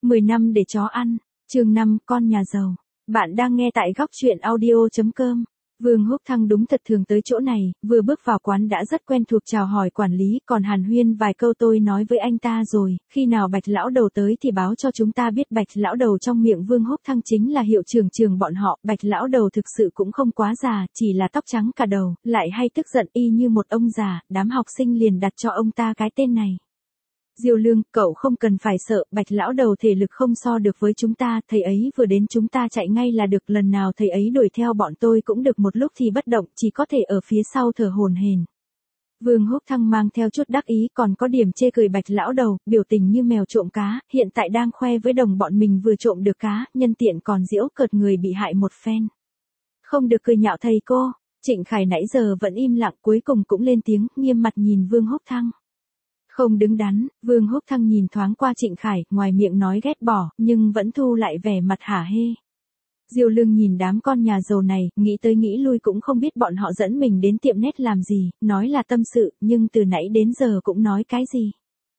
10 năm để chó ăn, chương 5, con nhà giàu. Bạn đang nghe tại góc truyện audio.com. Vương Húc Thăng đúng thật thường tới chỗ này, vừa bước vào quán đã rất quen thuộc chào hỏi quản lý, còn hàn huyên vài câu tôi nói với anh ta rồi, khi nào Bạch lão đầu tới thì báo cho chúng ta biết. Bạch lão đầu trong miệng Vương Húc Thăng chính là hiệu trưởng trường bọn họ. Bạch lão đầu thực sự cũng không quá già, chỉ là tóc trắng cả đầu, lại hay tức giận y như một ông già, đám học sinh liền đặt cho ông ta cái tên này. Diêu Lương, cậu không cần phải sợ, Bạch lão đầu thể lực không so được với chúng ta, thầy ấy vừa đến chúng ta chạy ngay là được, lần nào thầy ấy đuổi theo bọn tôi cũng được một lúc thì bất động, chỉ có thể ở phía sau thở hổn hển. Vương Húc Thăng mang theo chút đắc ý, còn có điểm chê cười Bạch lão đầu, biểu tình như mèo trộm cá, hiện tại đang khoe với đồng bọn mình vừa trộm được cá, nhân tiện còn giễu cợt người bị hại một phen. Không được cười nhạo thầy cô. Trịnh Khải nãy giờ vẫn im lặng, cuối cùng cũng lên tiếng, nghiêm mặt nhìn Vương Húc Thăng. Không đứng đắn, Vương Húc Thăng nhìn thoáng qua Trịnh Khải, ngoài miệng nói ghét bỏ, nhưng vẫn thu lại vẻ mặt hả hê. Diêu Lương nhìn đám con nhà giàu này, nghĩ tới nghĩ lui cũng không biết bọn họ dẫn mình đến tiệm nét làm gì, nói là tâm sự, nhưng từ nãy đến giờ cũng nói cái gì.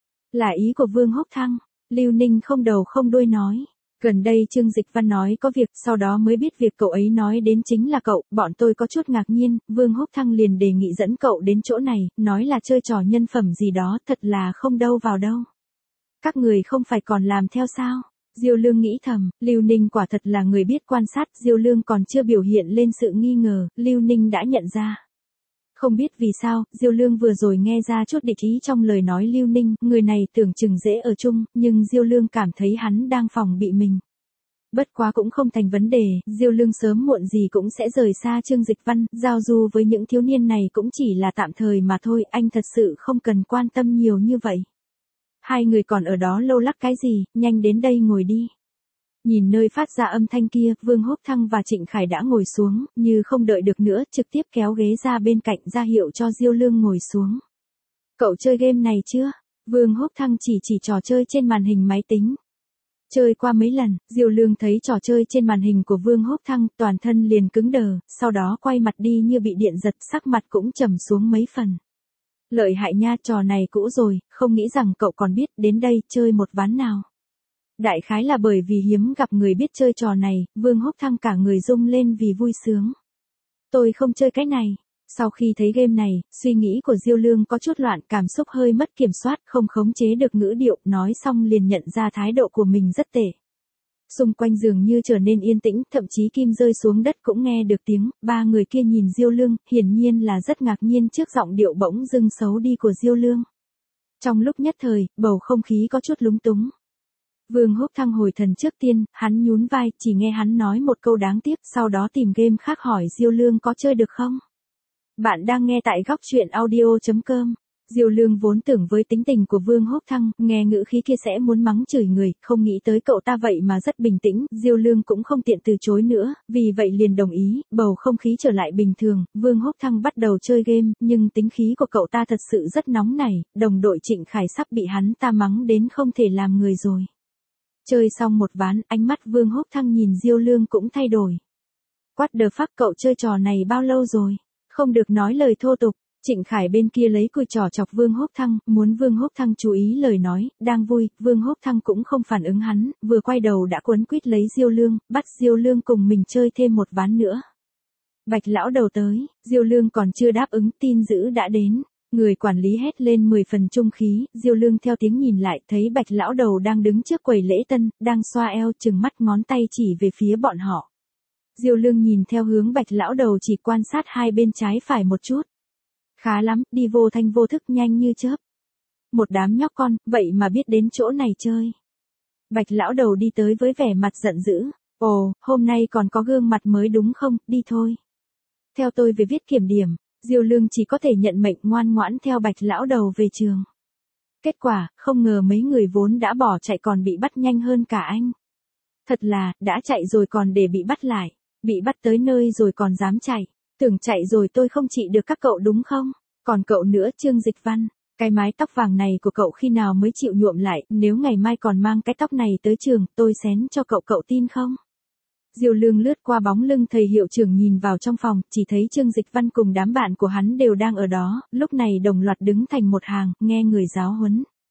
Là ý của Vương Húc Thăng, Lưu Ninh không đầu không đuôi nói. Gần đây Trương Dịch Văn nói có việc, sau đó mới biết việc cậu ấy nói đến chính là cậu, bọn tôi có chút ngạc nhiên, Vương Húc Thăng liền đề nghị dẫn cậu đến chỗ này, nói là chơi trò nhân phẩm gì đó, thật là không đâu vào đâu. Các người không phải còn làm theo sao? Diêu Lương nghĩ thầm, Lưu Ninh quả thật là người biết quan sát, Diêu Lương còn chưa biểu hiện lên sự nghi ngờ, Lưu Ninh đã nhận ra. Không biết vì sao, Diêu Lương vừa rồi nghe ra chút địch ý trong lời nói Lưu Ninh, người này tưởng chừng dễ ở chung, nhưng Diêu Lương cảm thấy hắn đang phòng bị mình. Bất quá cũng không thành vấn đề, Diêu Lương sớm muộn gì cũng sẽ rời xa Trương Dịch Văn, giao du với những thiếu niên này cũng chỉ là tạm thời mà thôi, anh thật sự không cần quan tâm nhiều như vậy. Hai người còn ở đó lâu lắc cái gì, nhanh đến đây ngồi đi. Nhìn nơi phát ra âm thanh kia, Vương Húc Thăng và Trịnh Khải đã ngồi xuống, như không đợi được nữa, trực tiếp kéo ghế ra bên cạnh ra hiệu cho Diêu Lương ngồi xuống. Cậu chơi game này chưa? Vương Húc Thăng chỉ trò chơi trên màn hình máy tính. Chơi qua mấy lần, Diêu Lương thấy trò chơi trên màn hình của Vương Húc Thăng, toàn thân liền cứng đờ, sau đó quay mặt đi như bị điện giật, sắc mặt cũng trầm xuống mấy phần. Lợi hại nha, trò này cũ rồi, không nghĩ rằng cậu còn biết, đến đây chơi một ván nào. Đại khái là bởi vì hiếm gặp người biết chơi trò này, Vương Húc Thăng cả người rung lên vì vui sướng. Tôi không chơi cái này. Sau khi thấy game này, suy nghĩ của Diêu Lương có chút loạn, cảm xúc hơi mất kiểm soát, không khống chế được ngữ điệu, nói xong liền nhận ra thái độ của mình rất tệ. Xung quanh dường như trở nên yên tĩnh, thậm chí kim rơi xuống đất cũng nghe được tiếng, ba người kia nhìn Diêu Lương, hiển nhiên là rất ngạc nhiên trước giọng điệu bỗng dưng xấu đi của Diêu Lương. Trong lúc nhất thời, bầu không khí có chút lúng túng. Vương Húc Thăng hồi thần trước tiên, hắn nhún vai, chỉ nghe hắn nói một câu đáng tiếc, sau đó tìm game khác hỏi Diêu Lương có chơi được không? Bạn đang nghe tại góc truyện audio.com. Diêu Lương vốn tưởng với tính tình của Vương Húc Thăng, nghe ngữ khí kia sẽ muốn mắng chửi người, không nghĩ tới cậu ta vậy mà rất bình tĩnh, Diêu Lương cũng không tiện từ chối nữa, vì vậy liền đồng ý, bầu không khí trở lại bình thường, Vương Húc Thăng bắt đầu chơi game, nhưng tính khí của cậu ta thật sự rất nóng nảy, đồng đội Trịnh Khải sắp bị hắn ta mắng đến không thể làm người rồi. Chơi xong một ván, ánh mắt Vương Húc Thăng nhìn Diêu Lương cũng thay đổi. What the fuck, cậu chơi trò này bao lâu rồi? Không được nói lời thô tục. Trịnh Khải bên kia lấy cùi trỏ chọc Vương Húc Thăng, muốn Vương Húc Thăng chú ý lời nói, đang vui, Vương Húc Thăng cũng không phản ứng hắn, vừa quay đầu đã quấn quýt lấy Diêu Lương, bắt Diêu Lương cùng mình chơi thêm một ván nữa. Bạch lão đầu tới, Diêu Lương còn chưa đáp ứng, tin dữ đã đến. Người quản lý hét lên 10 phần trung khí, Diêu Lương theo tiếng nhìn lại, thấy Bạch lão đầu đang đứng trước quầy lễ tân, đang xoa eo, chừng mắt ngón tay chỉ về phía bọn họ. Diêu Lương nhìn theo hướng Bạch lão đầu chỉ quan sát hai bên trái phải một chút. Khá lắm, đi vô thanh vô thức nhanh như chớp. Một đám nhóc con, vậy mà biết đến chỗ này chơi. Bạch lão đầu đi tới với vẻ mặt giận dữ. Ồ, hôm nay còn có gương mặt mới đúng không, đi thôi. Theo tôi về viết kiểm điểm. Diêu Lương chỉ có thể nhận mệnh ngoan ngoãn theo Bạch lão đầu về trường. Kết quả, không ngờ mấy người vốn đã bỏ chạy còn bị bắt nhanh hơn cả anh. Thật là, đã chạy rồi còn để bị bắt lại. Bị bắt tới nơi rồi còn dám chạy. Tưởng chạy rồi tôi không trị được các cậu đúng không? Còn cậu nữa, Trương Dịch Văn. Cái mái tóc vàng này của cậu khi nào mới chịu nhuộm lại, nếu ngày mai còn mang cái tóc này tới trường, tôi xén cho cậu tin không? Diêu Lương lướt qua bóng lưng thầy hiệu trưởng nhìn vào trong phòng, chỉ thấy Trương Dịch Văn cùng đám bạn của hắn đều đang ở đó, lúc này đồng loạt đứng thành một hàng, nghe người giáo huấn.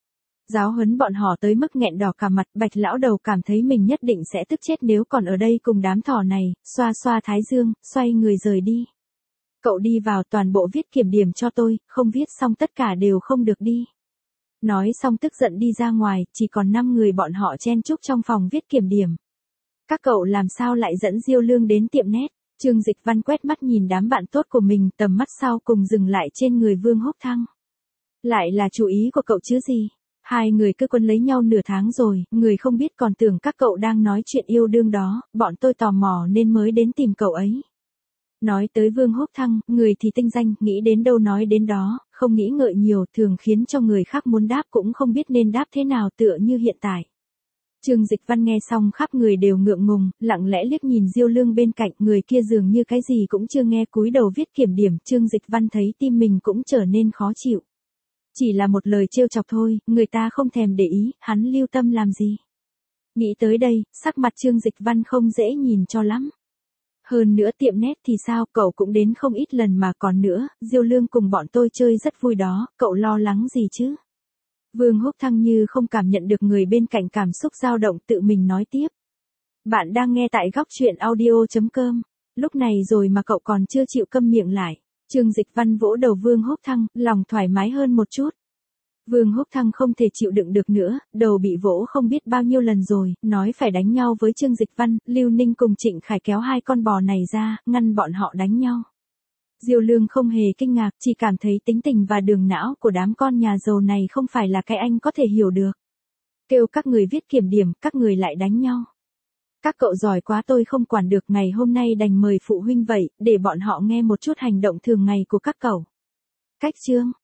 Giáo huấn bọn họ tới mức nghẹn đỏ cả mặt, Bạch lão đầu cảm thấy mình nhất định sẽ tức chết nếu còn ở đây cùng đám thỏ này, xoa xoa thái dương, xoay người rời đi. Cậu đi vào toàn bộ viết kiểm điểm cho tôi, không viết xong tất cả đều không được đi. Nói xong tức giận đi ra ngoài, chỉ còn 5 người bọn họ chen chúc trong phòng viết kiểm điểm. Các cậu làm sao lại dẫn Diêu Lương đến tiệm nét? Trương Dịch Văn quét mắt nhìn đám bạn tốt của mình, tầm mắt sau cùng dừng lại trên người Vương Húc Thăng. Lại là chủ ý của cậu chứ gì? Hai người cứ quấn lấy nhau nửa tháng rồi, người không biết còn tưởng các cậu đang nói chuyện yêu đương đó, bọn tôi tò mò nên mới đến tìm cậu ấy. Nói tới Vương Húc Thăng, người thì tinh danh, nghĩ đến đâu nói đến đó, không nghĩ ngợi nhiều, thường khiến cho người khác muốn đáp cũng không biết nên đáp thế nào, tựa như hiện tại. Trương Dịch Văn nghe xong khắp người đều ngượng ngùng, lặng lẽ liếc nhìn Diêu Lương bên cạnh, người kia dường như cái gì cũng chưa nghe, cúi đầu viết kiểm điểm. Trương Dịch Văn thấy tim mình cũng trở nên khó chịu. Chỉ là một lời trêu chọc thôi, người ta không thèm để ý, hắn lưu tâm làm gì. Nghĩ tới đây, sắc mặt Trương Dịch Văn không dễ nhìn cho lắm. Hơn nữa tiệm nét thì sao, cậu cũng đến không ít lần mà, còn nữa, Diêu Lương cùng bọn tôi chơi rất vui đó, cậu lo lắng gì chứ? Vương Húc Thăng như không cảm nhận được người bên cạnh cảm xúc dao động, tự mình nói tiếp. Bạn đang nghe tại góc truyện audio.com. Lúc này rồi mà cậu còn chưa chịu câm miệng lại. Trương Dịch Văn vỗ đầu Vương Húc Thăng, lòng thoải mái hơn một chút. Vương Húc Thăng không thể chịu đựng được nữa, đầu bị vỗ không biết bao nhiêu lần rồi, nói phải đánh nhau với Trương Dịch Văn. Lưu Ninh cùng Trịnh Khải kéo hai con bò này ra, ngăn bọn họ đánh nhau. Diêu Lương không hề kinh ngạc, chỉ cảm thấy tính tình và đường não của đám con nhà giàu này không phải là cái anh có thể hiểu được. Kêu các người viết kiểm điểm, các người lại đánh nhau. Các cậu giỏi quá, tôi không quản được, ngày hôm nay đành mời phụ huynh vậy, để bọn họ nghe một chút hành động thường ngày của các cậu. Cách chương